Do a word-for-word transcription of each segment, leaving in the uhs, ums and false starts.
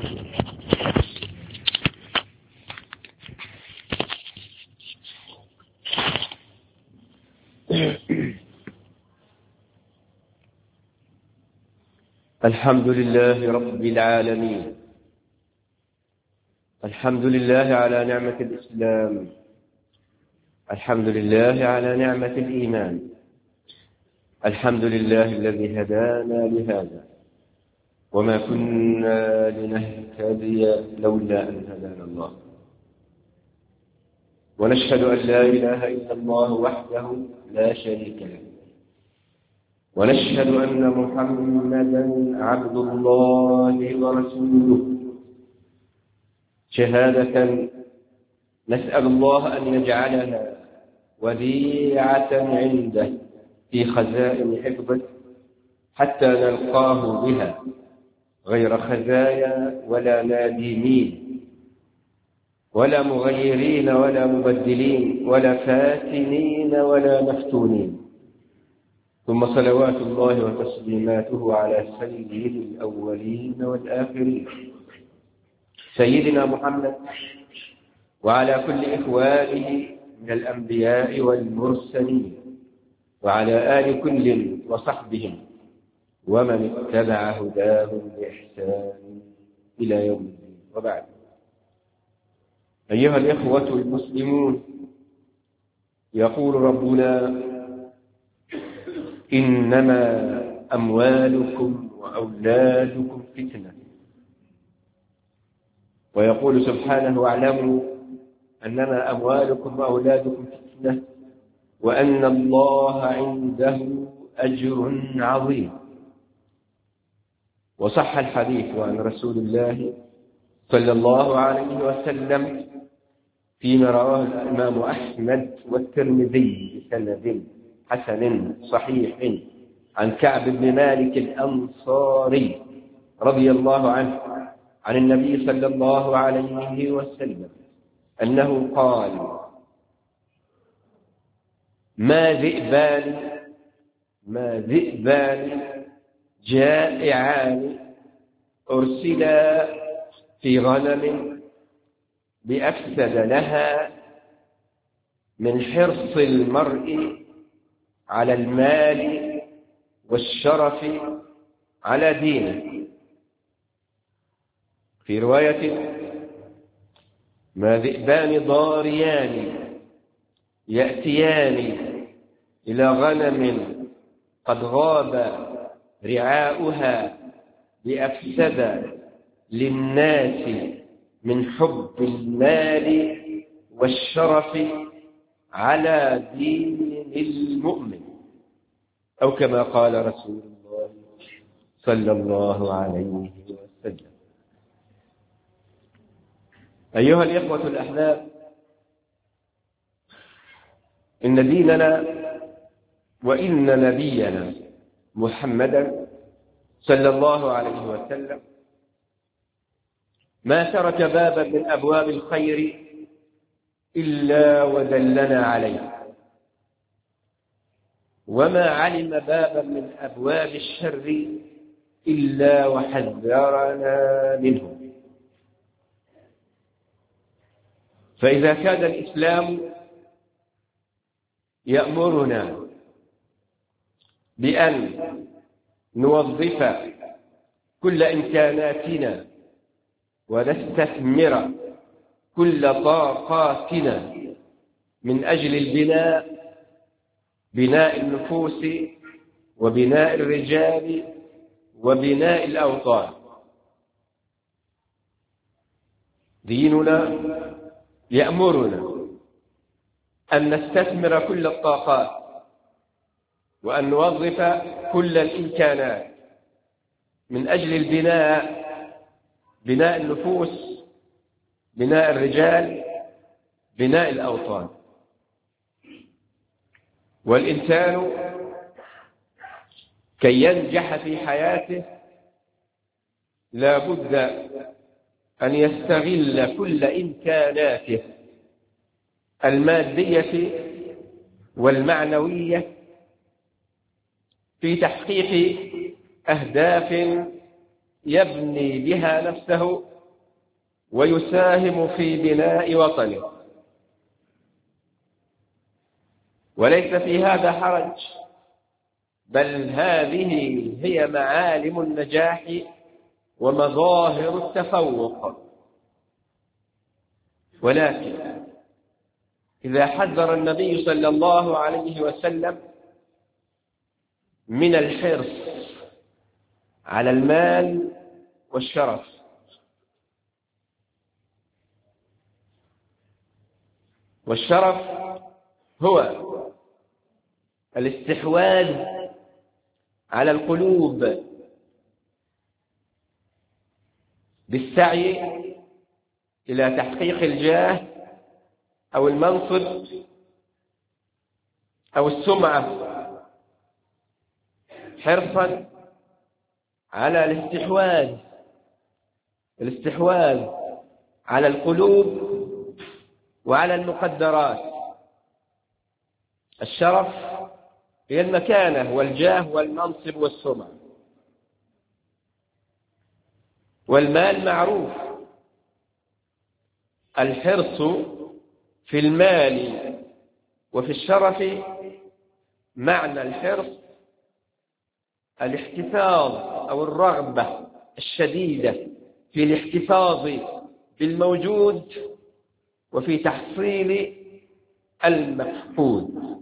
الحمد لله رب العالمين. الحمد لله على نعمة الإسلام. الحمد لله على نعمة الإيمان. الحمد لله الذي هدانا لهذا وما كنا لنهتدي لولا أن هدانا الله. ونشهد أن لا إله إلا الله وحده لا شريك له، ونشهد أن محمدا عبد الله ورسوله شهادة نسأل الله أن يجعلها وديعة عنده في خزائن حفظه حتى نلقاه بها غير خزايا ولا نادمين ولا مغيرين ولا مبدلين ولا فاتنين ولا مفتونين. ثم صلوات الله وتسليماته على سيد الأولين والآخرين سيدنا محمد وعلى كل إخوانه من الأنبياء والمرسلين وعلى آل كل وصحبهم ومن اتبع هداهم بإحسان إلى يوم الدين. وبعد، أيها الإخوة المسلمون، يقول ربنا: إنما أموالكم وأولادكم فتنة. ويقول سبحانه: واعلموا أنما أموالكم وأولادكم فتنة وأن الله عنده أجر عظيم. وصح الحديث عن رسول الله صلى الله عليه وسلم فيما رواه الإمام أحمد والترمذي بسند حسن صحيح عن كعب بن مالك الأنصاري رضي الله عنه عن النبي صلى الله عليه وسلم أنه قال: ما ذئبان ما ذئبان جائعان أرسلا في غنم بأفسد لها من حرص المرء على المال والشرف على دينه. في رواية: ما ذئبان ضاريان يأتيان إلى غنم قد غاب رعاؤها بأفسد للناس من حب المال والشرف على دين المؤمن، أو كما قال رسول الله صلى الله عليه وسلم. أيها الإخوة الأحباب، إن ديننا وإن نبينا محمدا صلى الله عليه وسلم ما ترك بابا من أبواب الخير إلا ودلنا عليه، وما علم بابا من أبواب الشر إلا وحذرنا منه. فإذا كان الإسلام يأمرنا بأن نوظف كل إمكاناتنا ونستثمر كل طاقاتنا من أجل البناء بناء النفوس وبناء الرجال وبناء الأوطان، ديننا يأمرنا أن نستثمر كل الطاقات وأن نوظف كل الإمكانات من أجل البناء بناء النفوس، بناء الرجال، بناء الأوطان. والإنسان كي ينجح في حياته لا بد أن يستغل كل إمكاناته المادية والمعنوية في تحقيق أهداف يبني بها نفسه ويساهم في بناء وطنه، وليس في هذا حرج، بل هذه هي معالم النجاح ومظاهر التفوق. ولكن إذا حذر النبي صلى الله عليه وسلم من الحرص على المال والشرف، والشرف هو الاستحواذ على القلوب بالسعي إلى تحقيق الجاه أو المنصب أو السمعة، حرصا على الاستحواذ الاستحواذ على القلوب وعلى المقدرات. الشرف هي المكانة والجاه والمنصب والسمعة، والمال معروف. الحرص في المال وفي الشرف، معنى الحرص الاحتفاظ أو الرغبة الشديدة في الاحتفاظ بالموجود وفي تحصيل المفقود.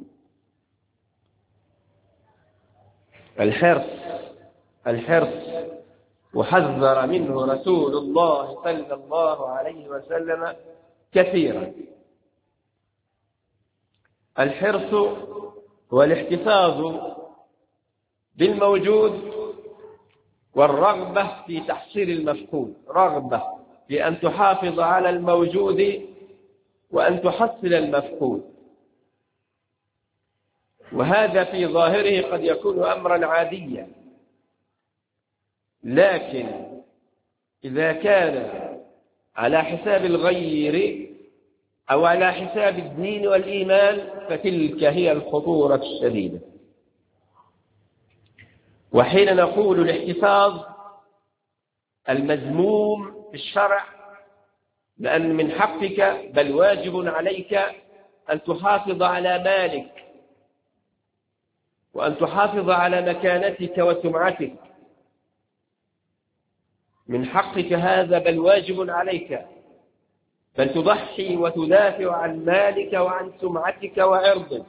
الحرص الحرص وحذر منه رسول الله صلى الله عليه وسلم كثيرا. الحرص هو الاحتفاظ بالموجود والرغبة في تحصيل المفقود، رغبة في أن تحافظ على الموجود وأن تحصل المفقود. وهذا في ظاهره قد يكون أمرا عاديا، لكن إذا كان على حساب الغير أو على حساب الدين والإيمان فتلك هي الخطورة الشديدة. وحين نقول الاحتفاظ المذموم في الشرع، لأن من حقك بل واجب عليك أن تحافظ على مالك وأن تحافظ على مكانتك وسمعتك، من حقك هذا بل واجب عليك، بل تضحي وتدافع عن مالك وعن سمعتك وعرضك.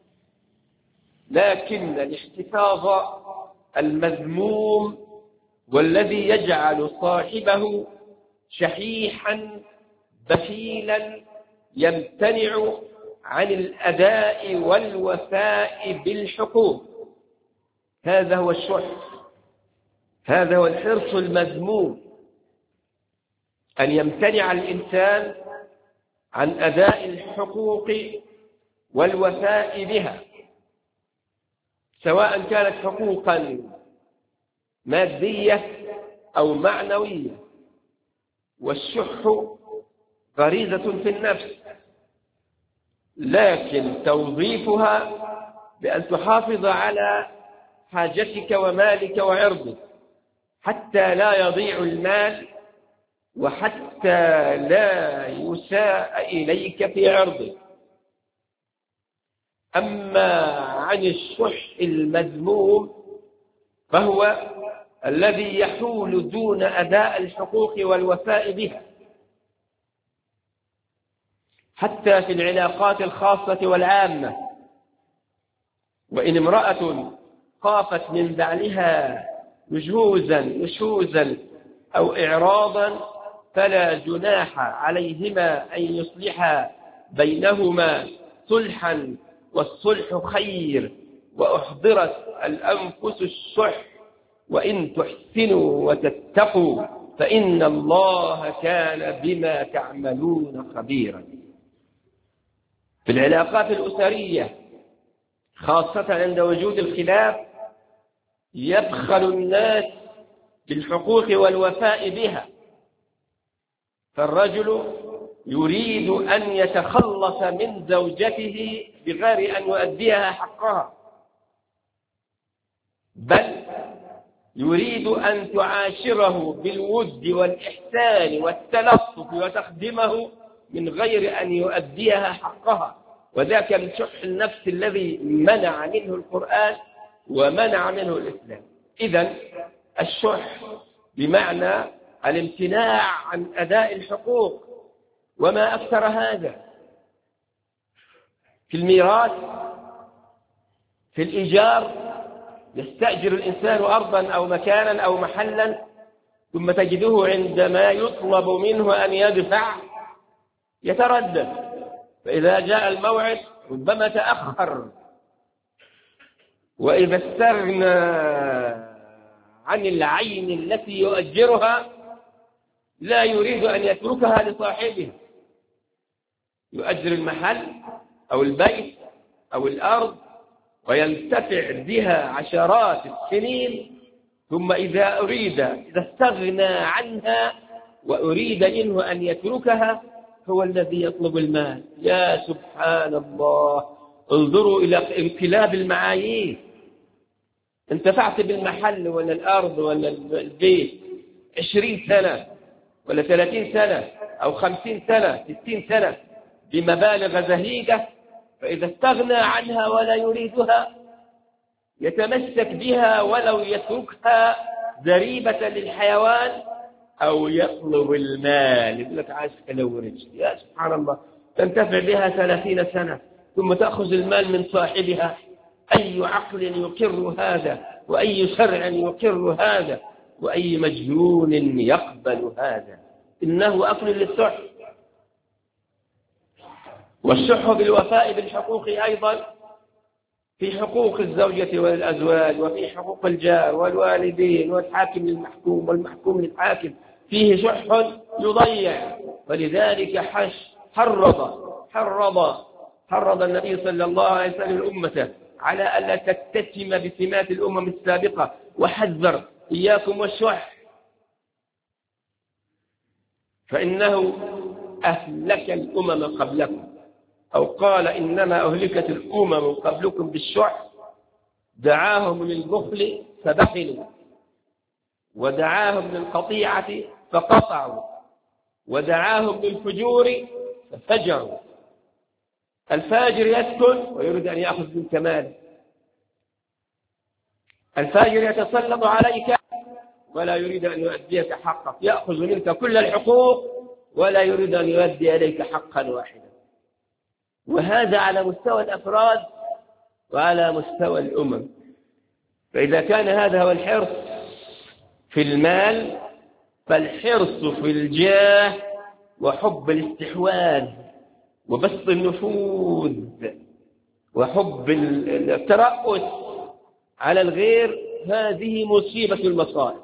لكن الاحتفاظ المذموم والذي يجعل صاحبه شحيحا بخيلا يمتنع عن الأداء والوفاء بالحقوق، هذا هو الشح، هذا هو الحرص المذموم، أن يمتنع الإنسان عن أداء الحقوق والوفاء بها، سواء كانت حقوقا مادية أو معنوية. والشح غريزة في النفس، لكن توظيفها بأن تحافظ على حاجتك ومالك وعرضك حتى لا يضيع المال وحتى لا يساء إليك في عرضك. أما عن الشح المذموم فهو الذي يحول دون أداء الحقوق والوفاء بها، حتى في العلاقات الخاصة والعامة. وإن امرأة خافت من بعلها نشوزا نشوزا أو إعراضا فلا جناح عليهما أن يصلحا بينهما صلحا، والصلح خير، وأحضرت الأنفس الشح، وإن تحسنوا وتتقوا فإن الله كان بما تعملون خبيرا. في العلاقات الأسرية خاصة عند وجود الخلاف يبخل الناس بالحقوق والوفاء بها، فالرجل يريد أن يتخلص من زوجته بغير أن يؤديها حقها، بل يريد أن تعاشره بالود والإحسان والتلطف وتخدمه من غير أن يؤديها حقها، وذاك من شح النفس الذي منع منه القرآن ومنع منه الإسلام. إذن الشح بمعنى الامتناع عن أداء الحقوق، وما أكثر هذا في الميراث، في الإيجار، يستأجر الإنسان أرضا أو مكانا أو محلا، ثم تجده عندما يطلب منه أن يدفع يتردد، فإذا جاء الموعد ربما تأخر، وإذا استغنى عن العين التي يؤجرها لا يريد أن يتركها لصاحبه، يؤجر المحل أو البيت أو الأرض وينتفع بها عشرات السنين، ثم إذا أريد إذا استغنى عنها وأريد منه أن يتركها هو الذي يطلب المال. يا سبحان الله، انظروا إلى انقلاب المعايير. انتفعت بالمحل ولا الأرض ولا البيت عشرين سنة ولا ثلاثين سنة أو خمسين سنة ستين سنة بمبالغ زهيدة، فإذا استغنى عنها ولا يريدها يتمسك بها ولو يتركها ذريبة للحيوان أو يطلب المال، يقول لك عايز لو رجل. يا سبحان الله، تنتفع بها ثلاثين سنة ثم تأخذ المال من صاحبها. أي عقل يقر هذا، وأي شرع يقر هذا، وأي مجنون يقبل هذا؟ إنه أكل للسحر. والشح بالوفاء بالحقوق أيضا، في حقوق الزوجة والأزواج، وفي حقوق الجار والوالدين والحاكم للمحكوم والمحكوم للحاكم، فيه شح يضيع. ولذلك حش حرض حرض حرض النبي صلى الله عليه وسلم الأمة على ألا تتسم بسمات الأمم السابقة، وحذر إياكم والشح فإنه أهلك الأمم قبلكم، أو قال إنما أهلكت الأمم قبلكم بالشح، دعاهم للبخل فبخلوا، ودعاهم للقطيعة فقطعوا، ودعاهم للفجور ففجروا. الفاجر يسكن ويريد أن يأخذ من كماله، الفاجر يتسلط عليك ولا يريد أن يؤديك حقك، يأخذ منك كل الحقوق ولا يريد أن يؤدي إليك حقا واحدا. وهذا على مستوى الأفراد وعلى مستوى الأمم. فإذا كان هذا هو الحرص في المال، فالحرص في الجاه وحب الاستحواذ وبسط النفوذ وحب الترأس على الغير، هذه مصيبة المصائب.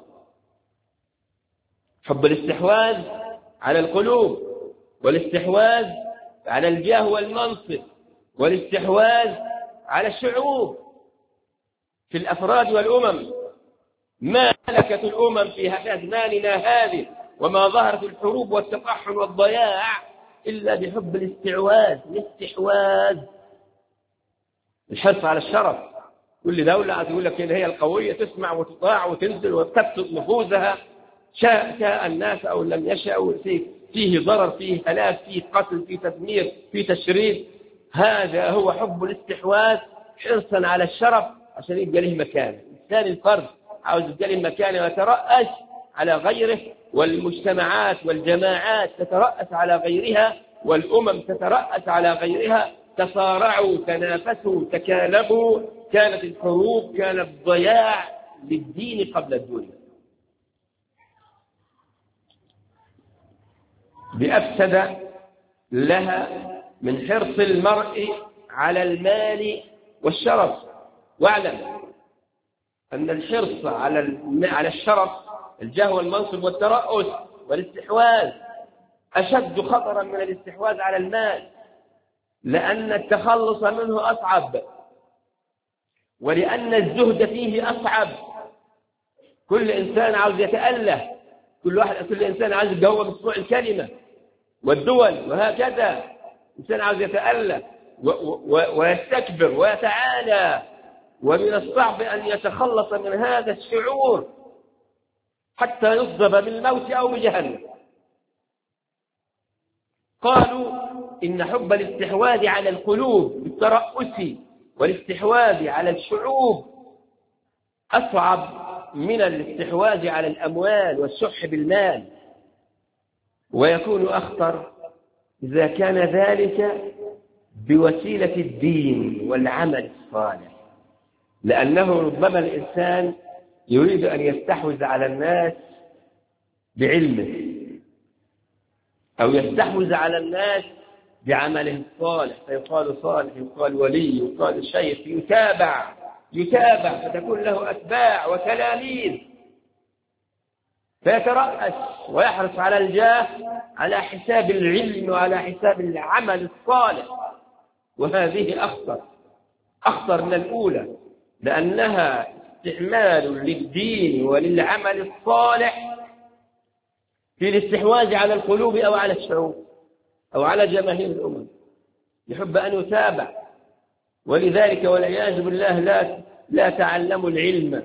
حب الاستحواذ على القلوب، والاستحواذ على الجاه والمنصب، والاستحواذ على الشعوب في الأفراد والأمم. ما ملكت الأمم في أزماننا هذه وما ظهرت الحروب والتقحم والضياع إلا بحب الاستعواذ، الاستحواذ، الحرص على الشرف. كل دولة تقول لك إن هي القوية تسمع وتطاع وتنزل وتبسط نفوذها، شاء شاء الناس أو لم يشاءوا، فيه ضرر، فيه هلاك، فيه قتل، فيه تدمير، فيه تشريد. هذا هو حب الاستحواذ، حرصا على الشرف عشان يبقى له مكانه. الإنسان الفرد عاوز يبقى له مكانه ويترأس على غيره، والمجتمعات والجماعات تترأس على غيرها، والأمم تترأس على غيرها. تصارعوا، تنافسوا، تكالبوا، كانت الحروب، كان الضياع للدين قبل الدنيا. بأفسد لها من حرص المرء على المال والشرف. واعلم أن الحرص على على الشرف، الجاه والمنصب والترأس والاستحواذ، أشد خطرا من الاستحواذ على المال، لأن التخلص منه أصعب، ولأن الزهد فيه أصعب. كل إنسان عاوز يتأله، كل واحد كل إنسان عاوز يتجاوب بصنوع الكلمة والدول، وهكذا إنسان عاوز يتأله ويستكبر ويتعالى. ومن الصعب أن يتخلص من هذا الشعور حتى يصدب بالموت أو بجهنم. قالوا إن حب الاستحواذ على القلوب بالترأس والاستحواذ على الشعوب أصعب من الاستحواذ على الأموال والشح بالمال، ويكون أخطر إذا كان ذلك بوسيلة الدين والعمل الصالح، لأنه ربما الإنسان يريد أن يستحوذ على الناس بعلمه أو يستحوذ على الناس بعمله الصالح، فيقال صالح، يقال ولي، يقال شيخ، يتابع يتابع فتكون له أتباع وتلاميذ، فيترأس ويحرص على الجاه على حساب العلم وعلى حساب العمل الصالح. وهذه أخطر أخطر من الأولى، لأنها استعمال للدين وللعمل الصالح في الاستحواذ على القلوب أو على الشعوب أو على جماهير الأمم، يحب أن يتابع. ولذلك والعياذ بالله لا لا تعلموا العلم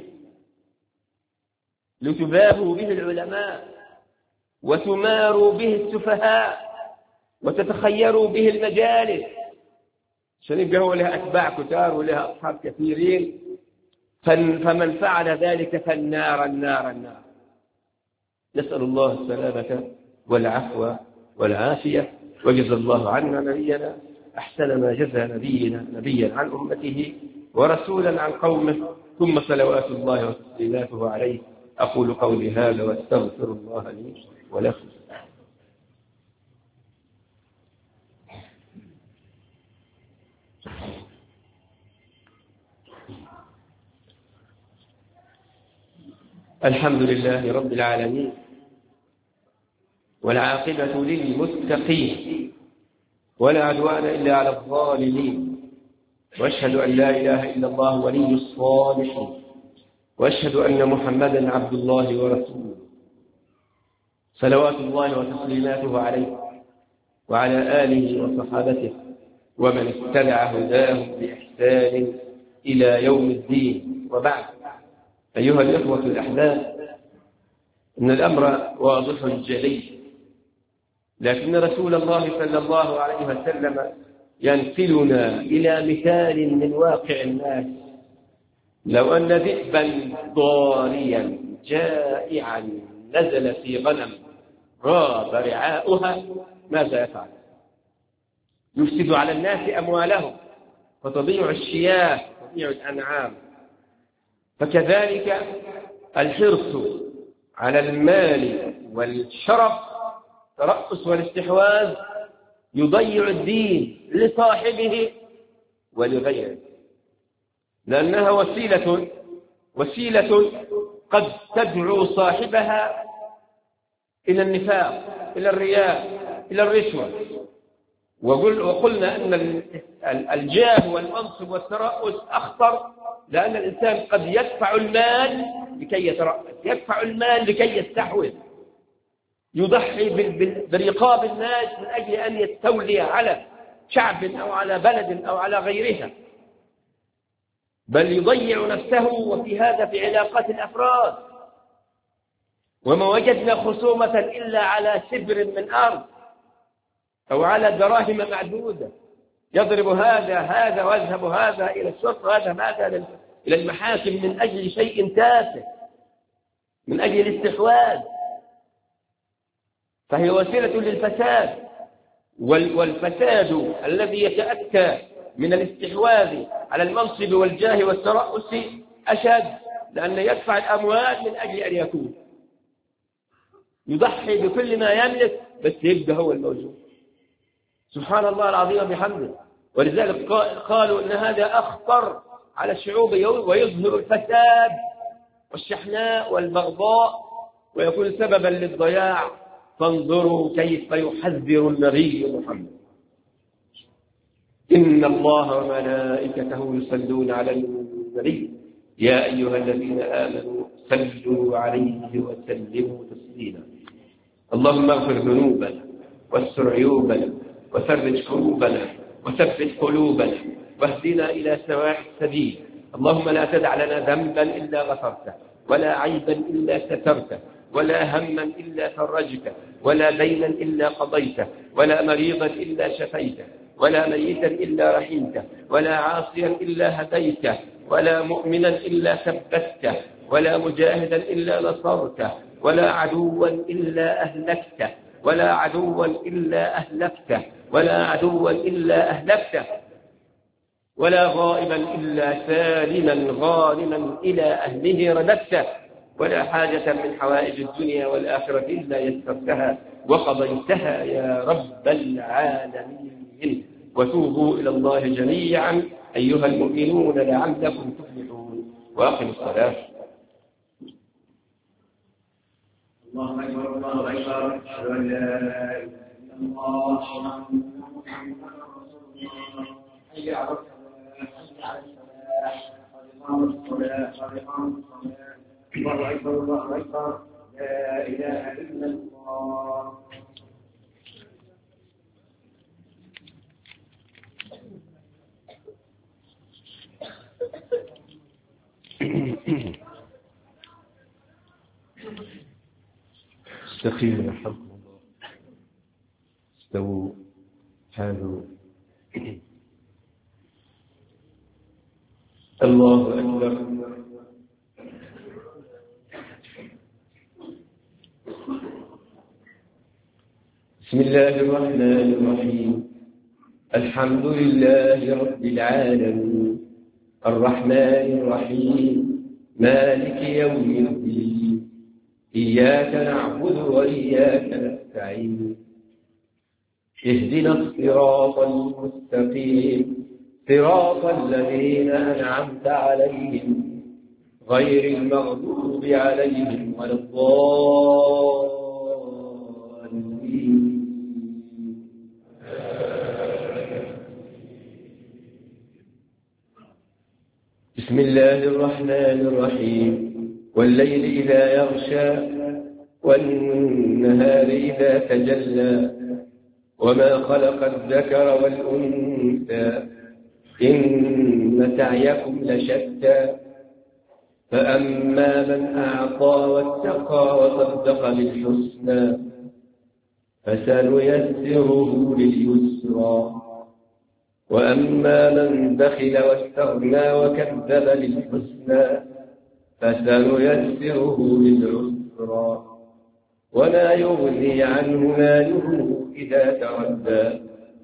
لتباهوا به العلماء وتماروا به السفهاء وتتخيروا به المجالس، عشان يبقى هو له أتباع كتار وله أصحاب كثيرين، فمن فعل ذلك فالنار النار النار. نسأل الله السلامة والعفو والعافية، وجزى الله عنا نبينا أحسن ما جزى نبينا نبيا عن أمته ورسولا عن قومه، ثم صلوات الله وتسليماته عليه. أقول قولي هذا واستغفر الله لي ولكم. الحمد لله رب العالمين، والعاقبة للمتقين، ولا عدوان إلا على الظالمين، وأشهد أن لا إله إلا الله ولي الصالحين، وأشهد أن محمدا عبد الله ورسوله، صلوات الله وتسليماته عليه وعلى آله وصحابته ومن اتبع هداهم بإحسان إلى يوم الدين. وبعد، أيها الإخوة الأحباب، إن الأمر واضح جلي، لكن رسول الله صلى الله عليه وسلم ينقلنا إلى مثال من واقع الناس. لو أن ذئبا ضاريا جائعا نزل في غنم غاب رعاؤها ماذا يفعل؟ يفسد على الناس أموالهم، فتضيع الشياه وتضيع الأنعام. فكذلك الحرص على المال والشرف، الترأس والاستحواذ، يضيع الدين لصاحبه ولغيره، لأنها وسيلة وسيلة قد تدعو صاحبها إلى النفاق، إلى الرياء، إلى الرشوة. وقلنا أن الجاه والمنصب والترأس أخطر، لأن الإنسان قد يدفع المال لكي يترأس، يدفع المال لكي يستحوذ، يضحي برقاب الناس من أجل أن يستولي على شعب أو على بلد أو على غيرها، بل يضيع نفسه. وفي هذا في علاقات الأفراد، وما وجدنا خصومة إلا على شبر من أرض أو على دراهم معدودة، يضرب هذا هذا ويذهب هذا إلى الشرطة، هذا ماذا إلى المحاكم من أجل شيء تافه، من أجل الاستحواذ. فهي وسيلة للفساد، والفساد الذي يتأتى من الاستحواذ على المنصب والجاه والترأس أشد، لأن يدفع الأموال من أجل أن يكون، يضحي بكل ما يملك بس يبقى هو الموجود. سبحان الله العظيم بحمده. ولذلك قالوا إن هذا أخطر على الشعوب ويظهر الفساد والشحناء والبغضاء ويكون سببا للضياع. فانظروا كيف يحذر النبي محمد: إن الله وملائكته يصلون على النبي يا أيها الذين آمنوا صلوا عليه وسلموا تسليما. اللهم اغفر ذنوبنا واستر عيوبنا وفرج كروبنا وثبت قلوبنا واهدنا إلى سواء السبيل. اللهم لا تدع لنا ذنبا إلا غفرته ولا عيبا إلا سترته ولا هما إلا فرجته، ولا دينا إلا قضيته، ولا مريضا إلا شفيته، ولا ميتا إلا رحمته، ولا عاصيا إلا هديته، ولا مؤمنا إلا ثبته، ولا مجاهدا إلا نصرته، ولا عدوا إلا أهلكته، ولا عدوا إلا أهلكته، ولا عدوا إلا أهلكته، ولا غائبا إلا سالما غانما إلى أهله رددته، ولا حاجة من حوائج الدنيا والآخرة إلا يسرتها وقضيتها يا رب العالمين. وتوبوا إلى الله جميعا أيها المؤمنون لعلكم تفلحون. وأقم الصلاة. الله أكبر الله أكبر أشهد أن لا إله إلا الله أشهد أن محمدا رسول الله. حي على الصلاة حي على الفلاح قد قامت الصلاة قد قامت الصلاة. الله أكبر الله أكبر لا إله إلا الله. استقيموا يرحمكم الله. استووا حالوا. الله أكبر. بسم الله الرحمن الرحيم. الحمد لله رب العالمين الرحمن الرحيم مالك يوم الدين إياك نعبد وإياك نستعين اهدنا الصراط المستقيم صراط الذين أنعمت عليهم غير المغضوب عليهم ولا الضالين. بسم الله الرحمن الرحيم والليل إذا يغشى والنهار إذا تجلى وما خلق الذكر والأنثى إن سعيكم لشتى فأما من أعطى واتقى وصدق بالحسنى فسنيسره لليسرى وأما من بخل واستغنى وكذب بالحسنى فسنيسره للعسرى وما يغني عنه ماله إذا تردى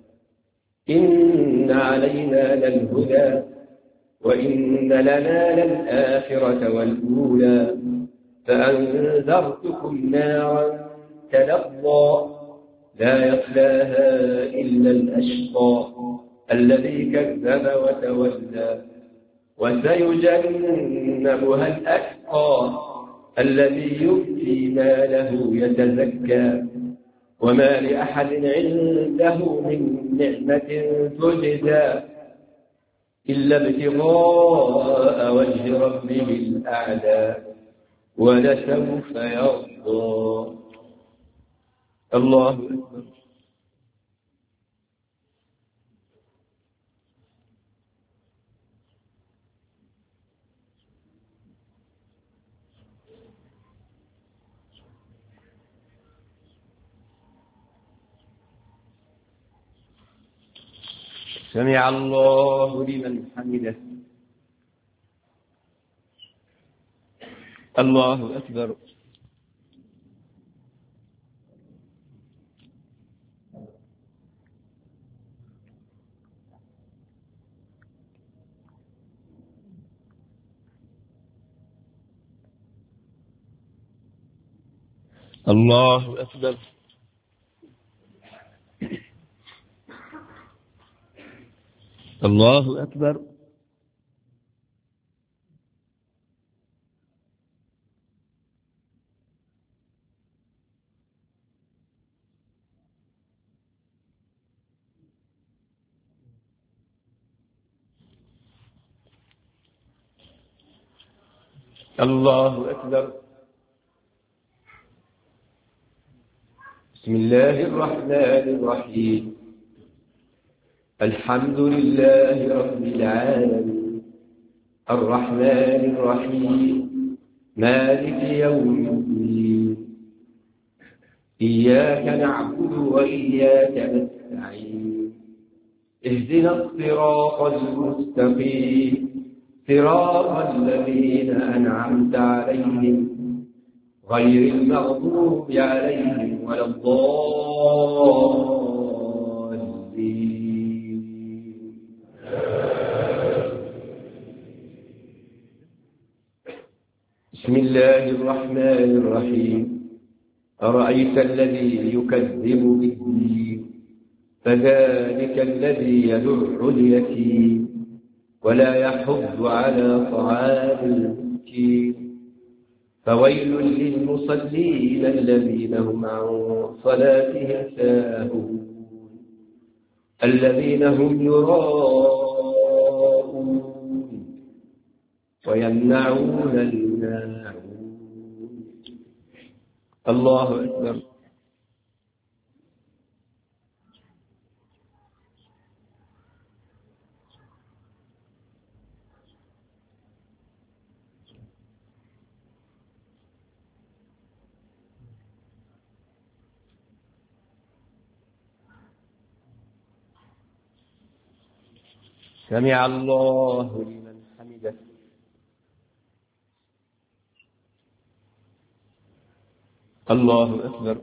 إن علينا للهدى وإن لنا للآخرة والأولى فأنذرتكم نارا تلظى لا يصلاها إلا الأشقى الذي كذب وتولى وسيجنبها الأتقى الذي يؤتي ماله يتزكى وما لأحد عنده من نعمة تجزى إلا ابتغاء وجه ربه الأعلى ولسوف يرضى. الله أكبر. سمع الله لمن حمده. الله أكبر. الله أكبر. الله أكبر. الله أكبر. بسم الله الرحمن الرحيم الحمد لله رب العالمين الرحمن الرحيم مالك يوم الدين إياك نعبد وإياك نستعين اهدنا الصراط المستقيم صراط الذين أنعمت عليهم غير المغضوب عليهم ولا الضالين. بسم الله الرحمن الرحيم. أرأيت الذي يكذب بالدين فذلك الذي يدع اليتيم ولا يحض على طعام المسكين فويل للمصلين الذين هم عن صلاتهم ساهون الذين هم يراءون ويمنعون الماعون. الله أكبر. سمع الله لمن حمده. الله أكبر.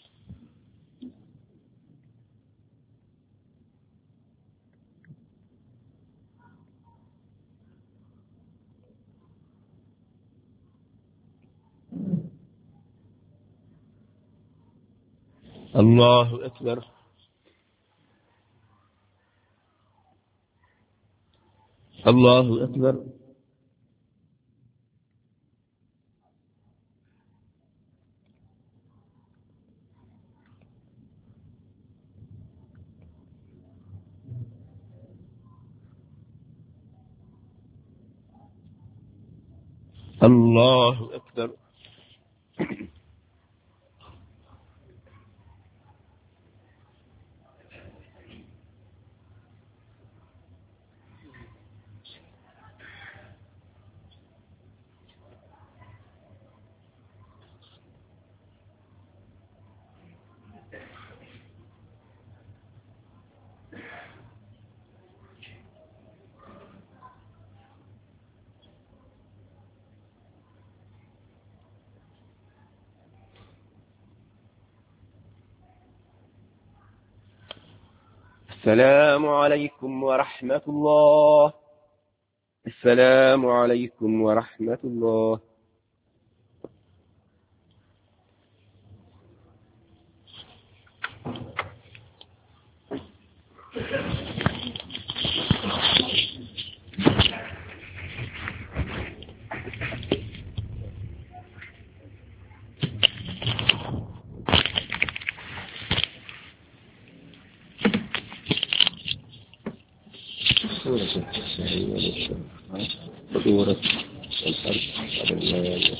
الله أكبر. الله أكبر. الله أكبر. السلام عليكم ورحمة الله. السلام عليكم ورحمة الله. سورة التسعين والعشرين. سورة الحرب.